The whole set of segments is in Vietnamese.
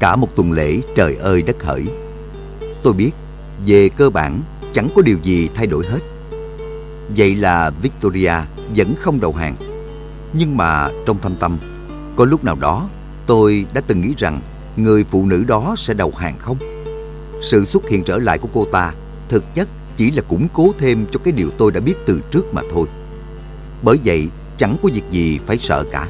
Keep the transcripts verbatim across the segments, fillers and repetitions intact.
Cả một tuần lễ trời ơi đất hỡi. Tôi biết, về cơ bản chẳng có điều gì thay đổi hết. Vậy là Victoria vẫn không đầu hàng. Nhưng mà trong thâm tâm, có lúc nào đó tôi đã từng nghĩ rằng người phụ nữ đó sẽ đầu hàng không? Sự xuất hiện trở lại của cô ta thực chất chỉ là củng cố thêm cho cái điều tôi đã biết từ trước mà thôi. Bởi vậy chẳng có việc gì phải sợ cả.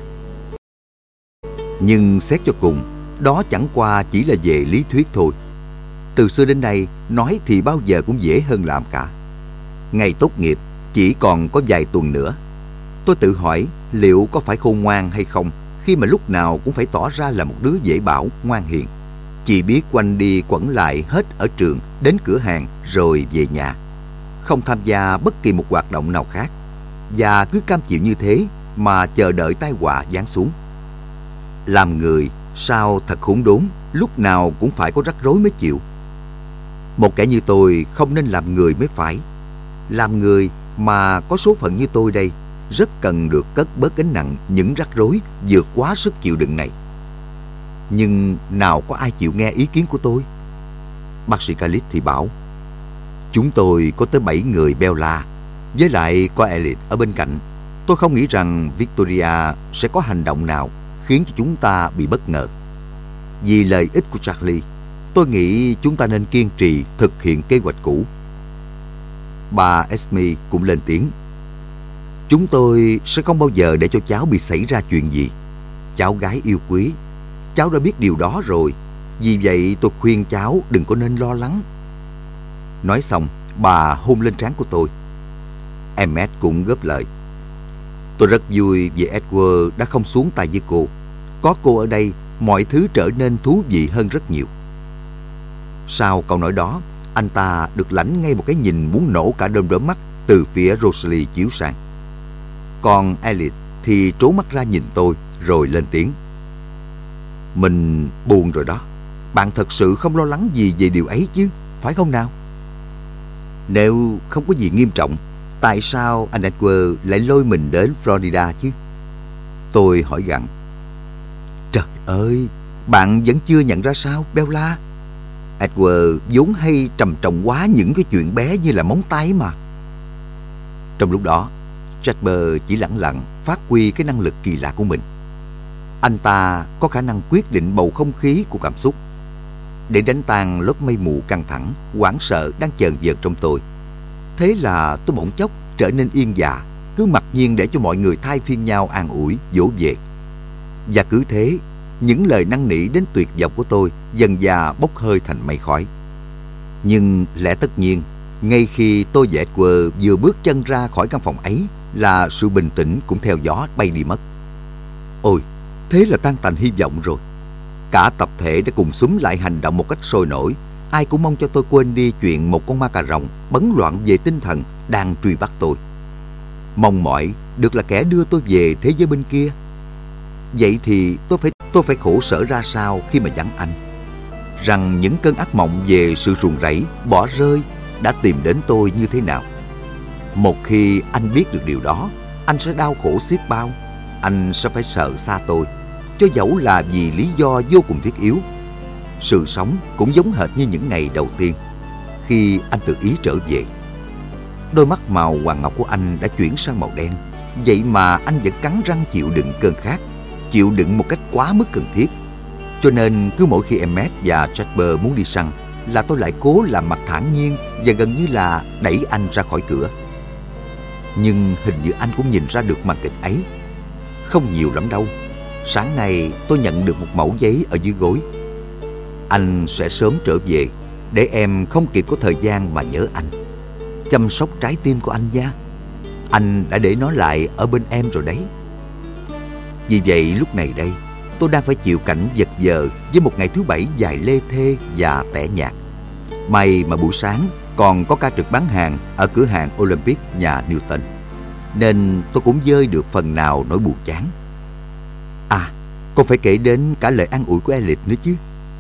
Nhưng xét cho cùng, đó chẳng qua chỉ là về lý thuyết thôi. Từ xưa đến nay, nói thì bao giờ cũng dễ hơn làm cả. Ngày tốt nghiệp chỉ còn có vài tuần nữa. Tôi tự hỏi liệu có phải khôn ngoan hay không khi mà lúc nào cũng phải tỏ ra là một đứa dễ bảo, ngoan hiền. Chỉ biết quanh đi quẩn lại hết ở trường đến cửa hàng rồi về nhà, không tham gia bất kỳ một hoạt động nào khác, và cứ cam chịu như thế mà chờ đợi tai họa giáng xuống. Làm người sao thật khốn đốn, lúc nào cũng phải có rắc rối mới chịu. Một kẻ như tôi không nên làm người mới phải. Làm người mà có số phận như tôi đây rất cần được cất bớt gánh nặng những rắc rối vượt quá sức chịu đựng này. Nhưng nào có ai chịu nghe ý kiến của tôi. Bác sĩ Khalid thì bảo, chúng tôi có tới bảy người Bella, với lại có Elliot ở bên cạnh. Tôi không nghĩ rằng Victoria sẽ có hành động nào khiến cho chúng ta bị bất ngờ. Vì lợi ích của Charlie, tôi nghĩ chúng ta nên kiên trì thực hiện kế hoạch cũ. Bà Esme cũng lên tiếng. Chúng tôi sẽ không bao giờ để cho cháu bị xảy ra chuyện gì. Cháu gái yêu quý, cháu đã biết điều đó rồi. Vì vậy tôi khuyên cháu đừng có nên lo lắng. Nói xong, bà hôn lên trán của tôi. Emmet cũng góp lời. Tôi rất vui vì Edward đã không xuống tay với cô. Có cô ở đây, mọi thứ trở nên thú vị hơn rất nhiều. Sau câu nói đó, anh ta được lãnh ngay một cái nhìn muốn nổ cả đom đóm mắt từ phía Rosalie chiếu sang. Còn Elliot thì trố mắt ra nhìn tôi rồi lên tiếng. Mình buồn rồi đó. Bạn thật sự không lo lắng gì về điều ấy chứ, phải không nào? Nếu không có gì nghiêm trọng, tại sao anh Edward lại lôi mình đến Florida chứ? Tôi hỏi gặng. Trời ơi, bạn vẫn chưa nhận ra sao, Bella? Edward vốn hay trầm trọng quá những cái chuyện bé như là móng tay mà. Trong lúc đó, Jasper chỉ lẳng lặng phát huy cái năng lực kỳ lạ của mình. Anh ta có khả năng quyết định bầu không khí của cảm xúc để đánh tan lớp mây mù căng thẳng, hoảng sợ đang chờn vợt trong tôi. Thế là tôi bỗng chốc trở nên yên dạ, cứ mặc nhiên để cho mọi người thay phiên nhau an ủi, dỗ về. Và cứ thế, những lời năn nỉ đến tuyệt vọng của tôi dần dà bốc hơi thành mây khói. Nhưng lẽ tất nhiên, ngay khi tôi và Edward vừa bước chân ra khỏi căn phòng ấy là sự bình tĩnh cũng theo gió bay đi mất. Ôi, thế là tan tành hy vọng rồi. Cả tập thể đã cùng xúm lại hành động một cách sôi nổi. Ai cũng mong cho tôi quên đi chuyện một con ma cà rồng bấn loạn về tinh thần đang truy bắt tôi. Mong mỏi được là kẻ đưa tôi về thế giới bên kia. Vậy thì tôi phải tôi phải khổ sở ra sao khi mà vắng anh? Rằng những cơn ác mộng về sự ruồng rẫy, bỏ rơi đã tìm đến tôi như thế nào? Một khi anh biết được điều đó, anh sẽ đau khổ xiết bao. Anh sẽ phải sợ xa tôi, cho dẫu là vì lý do vô cùng thiết yếu. Sự sống cũng giống hệt như những ngày đầu tiên khi anh tự ý trở về. Đôi mắt màu hoàng ngọc của anh đã chuyển sang màu đen. Vậy mà anh vẫn cắn răng chịu đựng cơn khát, chịu đựng một cách quá mức cần thiết. Cho nên cứ mỗi khi Emmet và Jasper muốn đi săn là tôi lại cố làm mặt thản nhiên và gần như là đẩy anh ra khỏi cửa. Nhưng hình như anh cũng nhìn ra được màn kịch ấy. Không nhiều lắm đâu. Sáng nay tôi nhận được một mẩu giấy ở dưới gối. Anh sẽ sớm trở về để em không kịp có thời gian mà nhớ anh. Chăm sóc trái tim của anh nha. Anh đã để nó lại ở bên em rồi đấy. Vì vậy lúc này đây, tôi đang phải chịu cảnh vật vờ với một ngày thứ bảy dài lê thê và tẻ nhạt. May mà buổi sáng còn có ca trực bán hàng ở cửa hàng Olympic nhà Newton, nên tôi cũng vơi được phần nào nỗi buồn chán. À, còn phải kể đến cả lời an ủi của Elliot nữa chứ.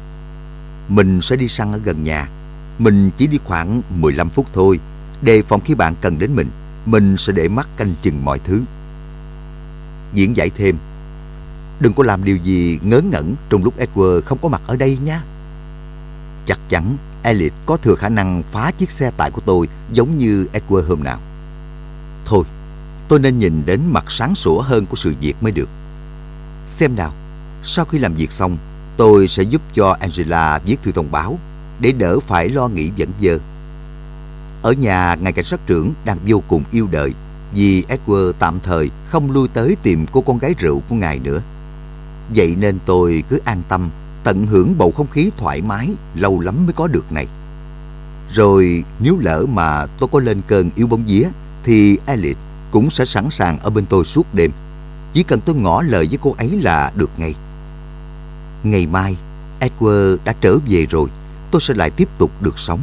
Mình sẽ đi săn ở gần nhà. Mình chỉ đi khoảng mười lăm phút thôi. Đề phòng khi bạn cần đến mình, mình sẽ để mắt canh chừng mọi thứ. Diễn giải thêm. đừng có làm điều gì ngớ ngẩn trong lúc Edward không có mặt ở đây nha. Chắc chắn Elliot có thừa khả năng phá chiếc xe tải của tôi giống như Edward hôm nào. Thôi, tôi nên nhìn đến mặt sáng sủa hơn của sự việc mới được. Xem nào, sau khi làm việc xong, tôi sẽ giúp cho Angela viết thư thông báo để đỡ phải lo nghĩ vẩn vơ. Ở nhà, ngài cảnh sát trưởng đang vô cùng yêu đời vì Edward tạm thời không lui tới tìm cô con gái rượu của ngài nữa. Vậy nên tôi cứ an tâm tận hưởng bầu không khí thoải mái lâu lắm mới có được này. Rồi nếu lỡ mà tôi có lên cơn yếu bóng vía thì Elliot cũng sẽ sẵn sàng ở bên tôi suốt đêm. Chỉ cần tôi ngỏ lời với cô ấy là được ngay. Ngày mai Edward đã trở về rồi, tôi sẽ lại tiếp tục được sống.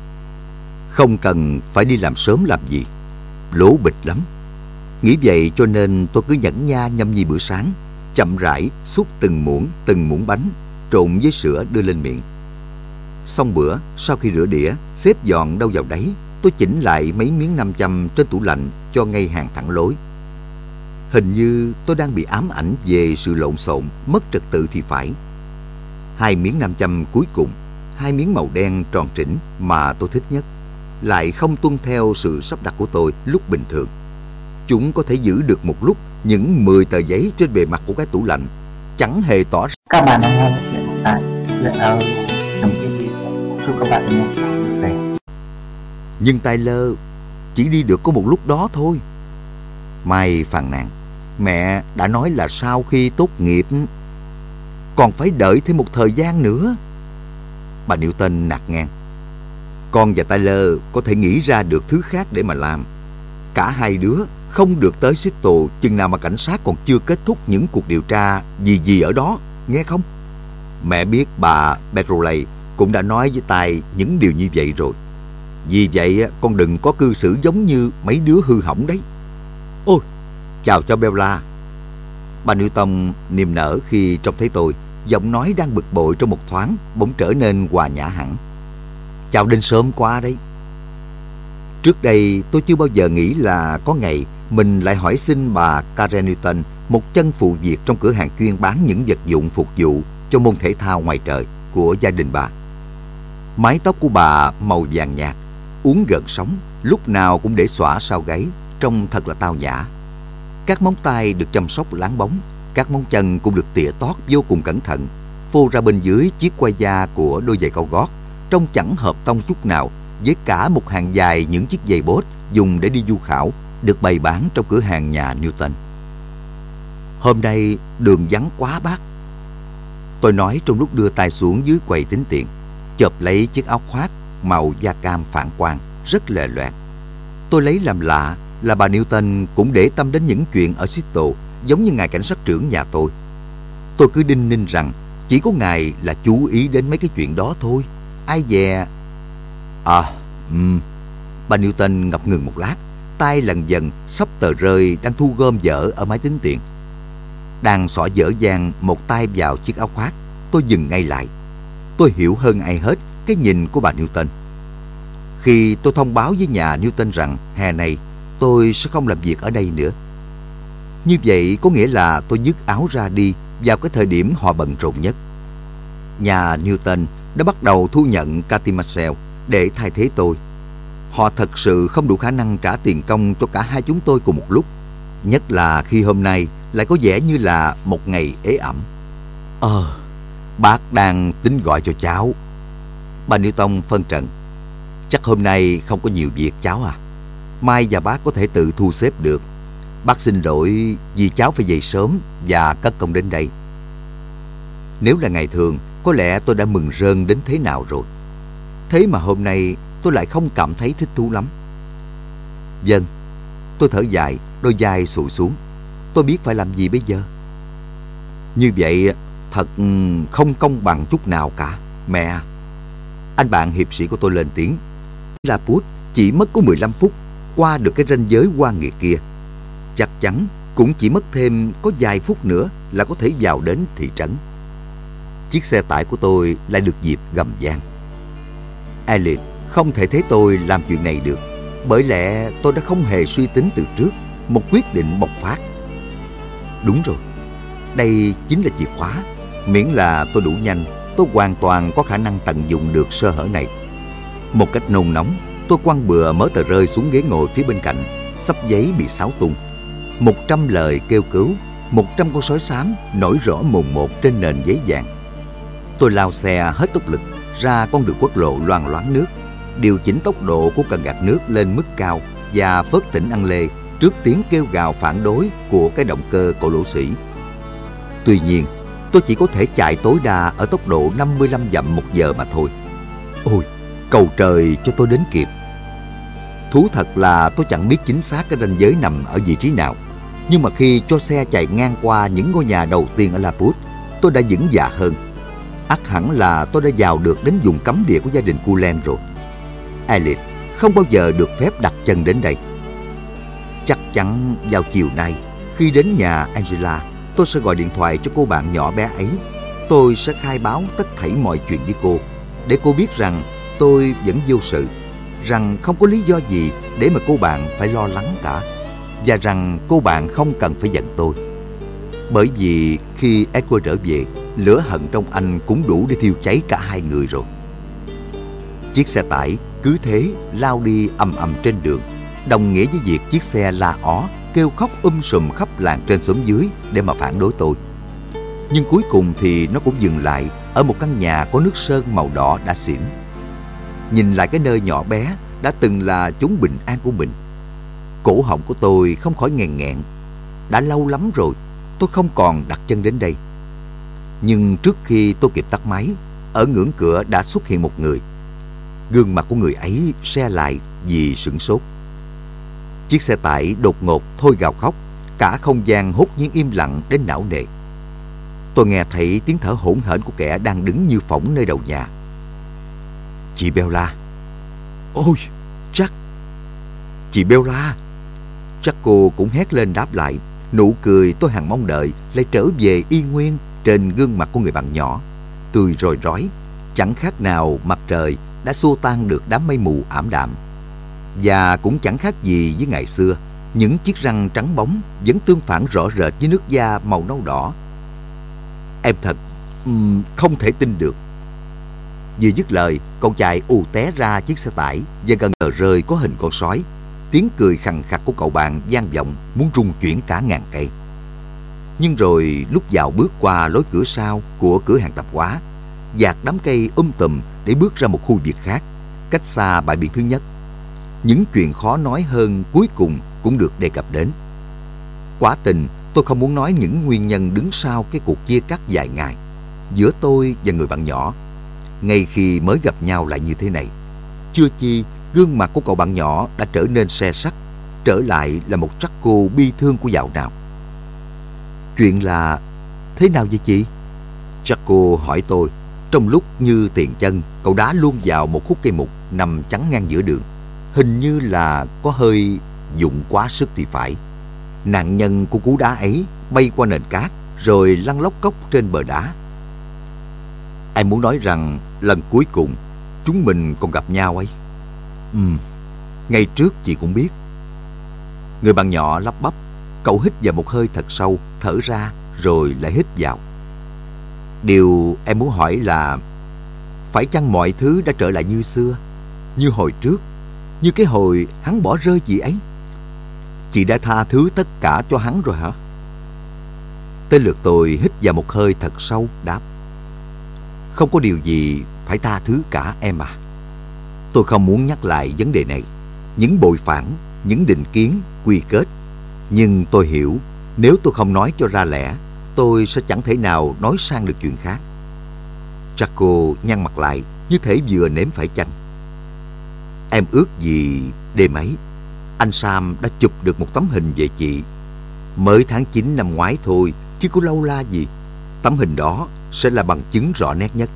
Không cần phải đi làm sớm làm gì, lố bịch lắm. Nghĩ vậy cho nên tôi cứ nhẫn nha nhâm nhi bữa sáng, chậm rãi xúc từng muỗng từng muỗng bánh trộn với sữa đưa lên miệng. Xong bữa, sau khi rửa đĩa, xếp dọn đâu vào đấy, tôi chỉnh lại mấy miếng nam châm trên tủ lạnh cho ngay hàng thẳng lối. Hình như tôi đang bị ám ảnh về sự lộn xộn, mất trật tự thì phải. Hai miếng nam châm cuối cùng, hai miếng màu đen tròn trĩnh mà tôi thích nhất, lại không tuân theo sự sắp đặt của tôi lúc bình thường. Chúng có thể giữ được một lúc những mười tờ giấy trên bề mặt của cái tủ lạnh, chẳng hề tỏ ra. Các bạn đang nghe một chuyện tại chuyện ở trong cái gì. Chúc các bạn nghe vui vẻ. Nhưng Tyler chỉ đi được có một lúc đó thôi. Mai phàn nàn, mẹ đã nói là sau khi tốt nghiệp còn phải đợi thêm một thời gian nữa. Bà Newton nạt ngang. Con và Tyler có thể nghĩ ra được thứ khác để mà làm. Cả hai đứa không được tới Seattle chừng nào mà cảnh sát còn chưa kết thúc những cuộc điều tra gì gì ở đó, nghe không? Mẹ biết bà Beverly cũng đã nói với Ty những điều như vậy rồi. Vì vậy con đừng có cư xử giống như mấy đứa hư hỏng đấy. Ôi, chào cho Bella. Bà Newton niềm nở khi trông thấy tôi, giọng nói đang bực bội trong một thoáng bỗng trở nên hòa nhã hẳn. Chào đến sớm quá đấy. Trước đây tôi chưa bao giờ nghĩ là có ngày mình lại hỏi xin bà Karen Newton một chân phụ việc trong cửa hàng chuyên bán những vật dụng phục vụ cho môn thể thao ngoài trời của gia đình bà. Mái tóc của bà màu vàng nhạt, uốn gần sóng, lúc nào cũng để xõa sau gáy, trông thật là tao nhã. Các móng tay được chăm sóc láng bóng, các móng chân cũng được tỉa tót vô cùng cẩn thận, phô ra bên dưới chiếc quai da của đôi giày cao gót, trông chẳng hợp tông chút nào với cả một hàng dài những chiếc giày bốt dùng để đi du khảo được bày bán trong cửa hàng nhà Newton. Hôm nay đường vắng quá bác, tôi nói trong lúc đưa tay xuống dưới quầy tính tiền, chộp lấy chiếc áo khoác màu da cam phản quang rất lòe loẹt. Tôi lấy làm lạ là bà Newton cũng để tâm đến những chuyện ở Seattle giống như ngài cảnh sát trưởng nhà tôi. Tôi cứ đinh ninh rằng chỉ có ngài là chú ý đến mấy cái chuyện đó thôi. Ai dè. À, um, bà Newton ngập ngừng một lát, tay lần dần xốc tờ rơi đang thu gom dở ở máy tính tiền. Đang xỏ dở dang một tay vào chiếc áo khoác, tôi dừng ngay lại. Tôi hiểu hơn ai hết cái nhìn của bà Newton. Khi tôi thông báo với nhà Newton rằng hè này tôi sẽ không làm việc ở đây nữa, như vậy có nghĩa là tôi dứt áo ra đi vào cái thời điểm họ bận rộn nhất. Nhà Newton đã bắt đầu thu nhận Cathy Marcel để thay thế tôi. Họ thật sự không đủ khả năng trả tiền công cho cả hai chúng tôi cùng một lúc, nhất là khi hôm nay lại có vẻ như là một ngày ế ẩm. Ờ, bác đang tính gọi cho cháu. Bà Newton phân trần. Chắc hôm nay không có nhiều việc cháu à. Mai và bác có thể tự thu xếp được. Bác xin lỗi vì cháu phải dậy sớm và cất công đến đây. Nếu là ngày thường, có lẽ tôi đã mừng rơn đến thế nào rồi. Thế mà hôm nay tôi lại không cảm thấy thích thú lắm. Vâng, tôi thở dài, đôi vai xụ xuống. Tôi biết phải làm gì bây giờ. Như vậy thật không công bằng chút nào cả, mẹ. Anh bạn hiệp sĩ của tôi lên tiếng. Laput chỉ mất có mười lăm phút qua được cái ranh giới quan nghiệt kia. Chắc chắn cũng chỉ mất thêm có vài phút nữa là có thể vào đến thị trấn. Chiếc xe tải của tôi lại được dịp gầm vang. Elliot không thể thấy tôi làm chuyện này được, bởi lẽ tôi đã không hề suy tính từ trước một quyết định bộc phát. Đúng rồi, Đây chính là chìa khóa. Miễn là tôi đủ nhanh, tôi hoàn toàn có khả năng tận dụng được sơ hở này. Một cách nôn nóng, tôi quăng bừa mớ tờ rơi xuống ghế ngồi phía bên cạnh. Xấp giấy bị xáo tung. Một trăm lời kêu cứu, một trăm con sói xám nổi rõ mồn một trên nền giấy vàng. Tôi lao xe hết tốc lực ra con đường quốc lộ loang loáng nước, điều chỉnh tốc độ của cần gạt nước lên mức cao và phớt tỉnh ăn lê trước tiếng kêu gào phản đối của cái động cơ cổ lỗ sĩ. Tuy nhiên, tôi chỉ có thể chạy tối đa ở tốc độ năm mươi lăm dặm một giờ mà thôi. Ôi, cầu trời cho tôi đến kịp. Thú thật là tôi chẳng biết chính xác cái ranh giới nằm ở vị trí nào. Nhưng mà khi cho xe chạy ngang qua những ngôi nhà đầu tiên ở Laput, tôi đã vững dạ hơn. Ắt hẳn là tôi đã vào được đến vùng cấm địa của gia đình Cullen rồi. Elliot không bao giờ được phép đặt chân đến đây. Chắc chắn vào chiều nay, khi đến nhà Angela, tôi sẽ gọi điện thoại cho cô bạn nhỏ bé ấy. Tôi sẽ khai báo tất thảy mọi chuyện với cô, để cô biết rằng tôi vẫn vô sự, rằng không có lý do gì để mà cô bạn phải lo lắng cả, và rằng cô bạn không cần phải giận tôi. Bởi vì khi Edward trở về, lửa hận trong anh cũng đủ để thiêu cháy cả hai người rồi. Chiếc xe tải cứ thế lao đi ầm ầm trên đường, đồng nghĩa với việc chiếc xe la ó kêu khóc um sùm khắp làng trên xóm dưới để mà phản đối tôi. Nhưng cuối cùng thì nó cũng dừng lại ở một căn nhà có nước sơn màu đỏ đã xỉn. Nhìn lại cái nơi nhỏ bé đã từng là chốn bình an của mình, cổ họng của tôi không khỏi nghẹn nghẹn. Đã lâu lắm rồi tôi không còn đặt chân đến đây. Nhưng trước khi tôi kịp tắt máy, ở ngưỡng cửa đã xuất hiện một người. Gương mặt của người ấy se lại vì sửng sốt. Chiếc xe tải đột ngột thôi gào khóc, cả không gian hốt nhiên im lặng đến não nề. Tôi nghe thấy tiếng thở hổn hển của kẻ đang đứng như phỏng nơi đầu nhà. Chị Bella. Ôi, Jack. Chị Bella. Chắc cô cũng hét lên đáp lại. Nụ cười tôi hằng mong đợi lại trở về y nguyên trên gương mặt của người bạn nhỏ, tươi roi rói, chẳng khác nào mặt trời đã xua tan được đám mây mù ảm đạm. Và cũng chẳng khác gì với ngày xưa, những chiếc răng trắng bóng vẫn tương phản rõ rệt với nước da màu nâu đỏ. Em thật um, không thể tin được. Vừa dứt lời, cậu chạy ù té ra chiếc xe tải và gần tờ rơi có hình con sói. Tiếng cười khằng khặc của cậu bạn vang vọng muốn rung chuyển cả ngàn cây. Nhưng rồi lúc vào bước qua lối cửa sau của cửa hàng tạp hóa, dạt đám cây um tùm để bước ra một khu vực khác, cách xa bãi biển thứ nhất, những chuyện khó nói hơn cuối cùng cũng được đề cập đến. Quả tình tôi không muốn nói những nguyên nhân đứng sau cái cuộc chia cắt dài ngày giữa tôi và người bạn nhỏ, ngay khi mới gặp nhau lại như thế này. Chưa chi gương mặt của cậu bạn nhỏ đã trở nên xe sắt, trở lại là một Jaco bi thương của dạo nào. Chuyện là thế nào vậy chị? Jaco hỏi tôi, trong lúc như tiền chân cậu đá luôn vào một khúc cây mục nằm chắn ngang giữa đường. Hình như là có hơi dụng quá sức thì phải. Nạn nhân của cú đá ấy bay qua nền cát rồi lăn lóc cốc trên bờ đá. Em muốn nói rằng lần cuối cùng chúng mình còn gặp nhau ấy. Ừ, ngày trước chị cũng biết. Người bạn nhỏ lắp bắp. Cậu hít vào một hơi thật sâu, thở ra rồi lại hít vào. Điều em muốn hỏi là, phải chăng mọi thứ đã trở lại như xưa, như hồi trước, như cái hồi hắn bỏ rơi chị ấy? Chị đã tha thứ tất cả cho hắn rồi hả? Tới lượt tôi hít vào một hơi thật sâu, đáp: không có điều gì phải tha thứ cả em à. Tôi không muốn nhắc lại vấn đề này, những bội phản, những định kiến, quy kết. Nhưng tôi hiểu, nếu tôi không nói cho ra lẽ, tôi sẽ chẳng thể nào nói sang được chuyện khác. Jaco nhăn mặt lại như thể vừa nếm phải chanh. Em ước gì đêm ấy anh Sam đã chụp được một tấm hình về chị. Mới tháng chín năm ngoái thôi, chứ có lâu la gì. Tấm hình đó sẽ là bằng chứng rõ nét nhất.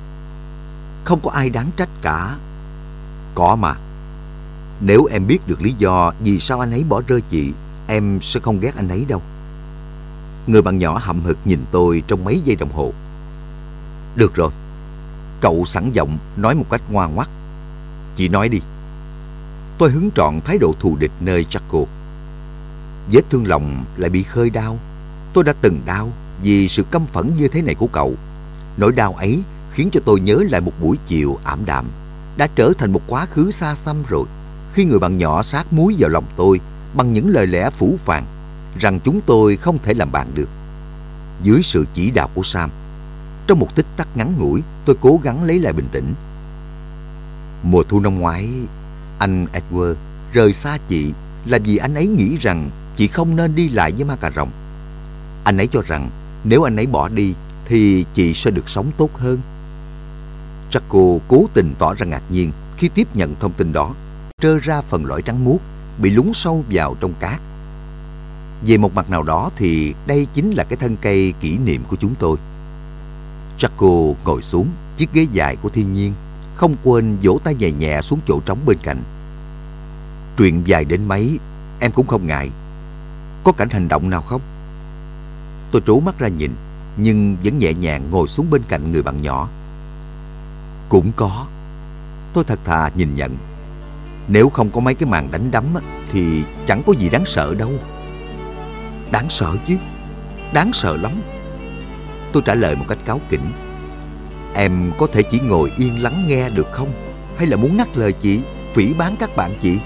Không có ai đáng trách cả. Có mà. Nếu em biết được lý do vì sao anh ấy bỏ rơi chị, em sẽ không ghét anh ấy đâu. Người bạn nhỏ hậm hực nhìn tôi trong mấy giây đồng hồ. Được rồi. Cậu sẵn giọng nói một cách ngoan ngoắt. Chị nói đi. Tôi hứng trọn thái độ thù địch nơi Jaco. Vết thương lòng lại bị khơi đau. Tôi đã từng đau, vì sự căm phẫn như thế này của cậu. Nỗi đau ấy khiến cho tôi nhớ lại một buổi chiều ảm đạm, đã trở thành một quá khứ xa xăm rồi, khi người bạn nhỏ sát muối vào lòng tôi bằng những lời lẽ phũ phàng rằng chúng tôi không thể làm bạn được. Dưới sự chỉ đạo của Sam, trong một tích tắc ngắn ngủi, tôi cố gắng lấy lại bình tĩnh. Mùa thu năm ngoái, anh Edward rời xa chị là vì anh ấy nghĩ rằng chị không nên đi lại với ma cà rồng. Anh ấy cho rằng nếu anh ấy bỏ đi thì chị sẽ được sống tốt hơn. Jaco cố tình tỏ ra ngạc nhiên khi tiếp nhận thông tin đó, trơ ra phần lõi trắng muốt bị lún sâu vào trong cát. Về một mặt nào đó thì đây chính là cái thân cây kỷ niệm của chúng tôi. Jaco ngồi xuống chiếc ghế dài của thiên nhiên, không quên vỗ tay nhẹ nhẹ xuống chỗ trống bên cạnh. Chuyện dài đến mấy em cũng không ngại. Có cảnh hành động nào không? Tôi trố mắt ra nhìn, nhưng vẫn nhẹ nhàng ngồi xuống bên cạnh người bạn nhỏ. Cũng có. Tôi thật thà nhìn nhận. Nếu không có mấy cái màn đánh đấm thì chẳng có gì đáng sợ đâu. Đáng sợ chứ, đáng sợ lắm. Tôi trả lời một cách cáu kỉnh. Em có thể chỉ ngồi yên lắng nghe được không? Hay là muốn ngắt lời chị, phỉ báng các bạn chị?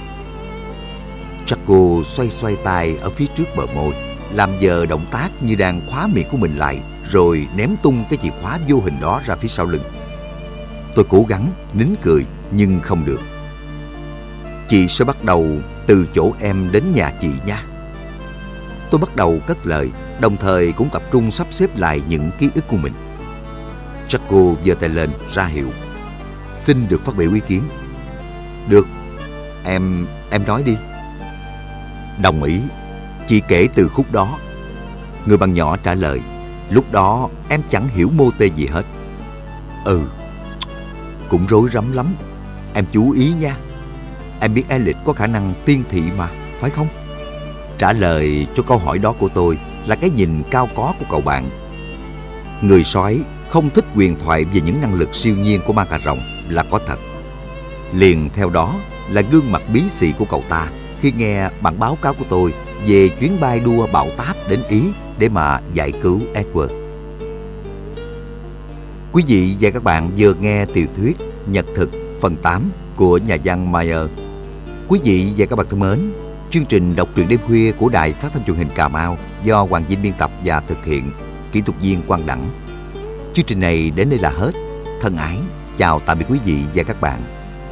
Jaco xoay xoay tay ở phía trước bờ môi, làm giờ động tác như đang khóa miệng của mình lại, rồi ném tung cái chìa khóa vô hình đó ra phía sau lưng. Tôi cố gắng nín cười nhưng không được. Chị sẽ bắt đầu từ chỗ em đến nhà chị nha. Tôi bắt đầu cất lời, đồng thời cũng tập trung sắp xếp lại những ký ức của mình. Jaco giơ tay lên ra hiệu. Xin được phát biểu ý kiến. Được, em, em nói đi. Đồng ý, chị kể từ khúc đó. Người bạn nhỏ trả lời. Lúc đó em chẳng hiểu mô tê gì hết. Ừ, cũng rối rắm lắm. Em chú ý nha. Em biết Elliot có khả năng tiên thị mà, phải không? Trả lời cho câu hỏi đó của tôi là cái nhìn cao có của cậu bạn. Người sói không thích huyền thoại về những năng lực siêu nhiên của ma cà rồng là có thật. Liền theo đó là gương mặt bí xị của cậu ta khi nghe bản báo cáo của tôi về chuyến bay đua bão táp đến Ý để mà giải cứu Edward. Quý vị và các bạn vừa nghe tiểu thuyết Nhật thực phần tám của nhà văn Meyer. Quý vị và các bạn thân mến, chương trình đọc truyện đêm khuya của Đài Phát thanh Truyền hình Cà Mau do Hoàng Vinh biên tập và thực hiện, kỹ thuật viên Quang Đẳng. Chương trình này đến đây là hết. Thân ái, chào tạm biệt quý vị và các bạn.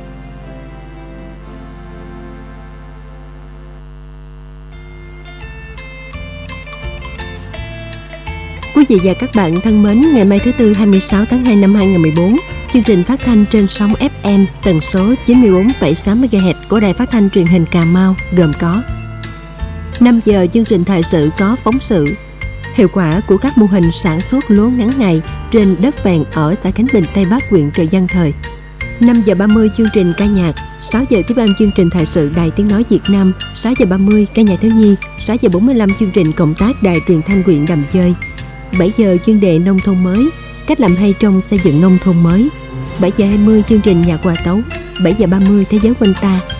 Quý vị và các bạn thân mến, ngày mai thứ Tư hai mươi sáu tháng hai năm hai nghìn không trăm mười bốn, chương trình phát thanh trên sóng ép em tần số chín mươi bốn phẩy sáu mê ga héc của Đài Phát thanh Truyền hình Cà Mau gồm có năm giờ chương trình thời sự có phóng sự hiệu quả của các mô hình sản xuất lúa ngắn ngày trên đất vàng ở xã Khánh Bình, Tây Bắc, huyện Trợ Giang Thời. năm giờ ba mươi chương trình ca nhạc, sáu giờ tiếp ban chương trình thời sự Đài Tiếng nói Việt Nam, sáu giờ ba mươi ca nhạc thiếu nhi, sáu giờ bốn mươi lăm chương trình cộng tác Đài Truyền thanh huyện Đầm Dơi. bảy giờ chuyên đề nông thôn mới, cách làm hay trong xây dựng nông thôn mới. bảy giờ hai mươi chương trình nhạc hòa tấu, bảy giờ ba mươi thế giới quanh ta,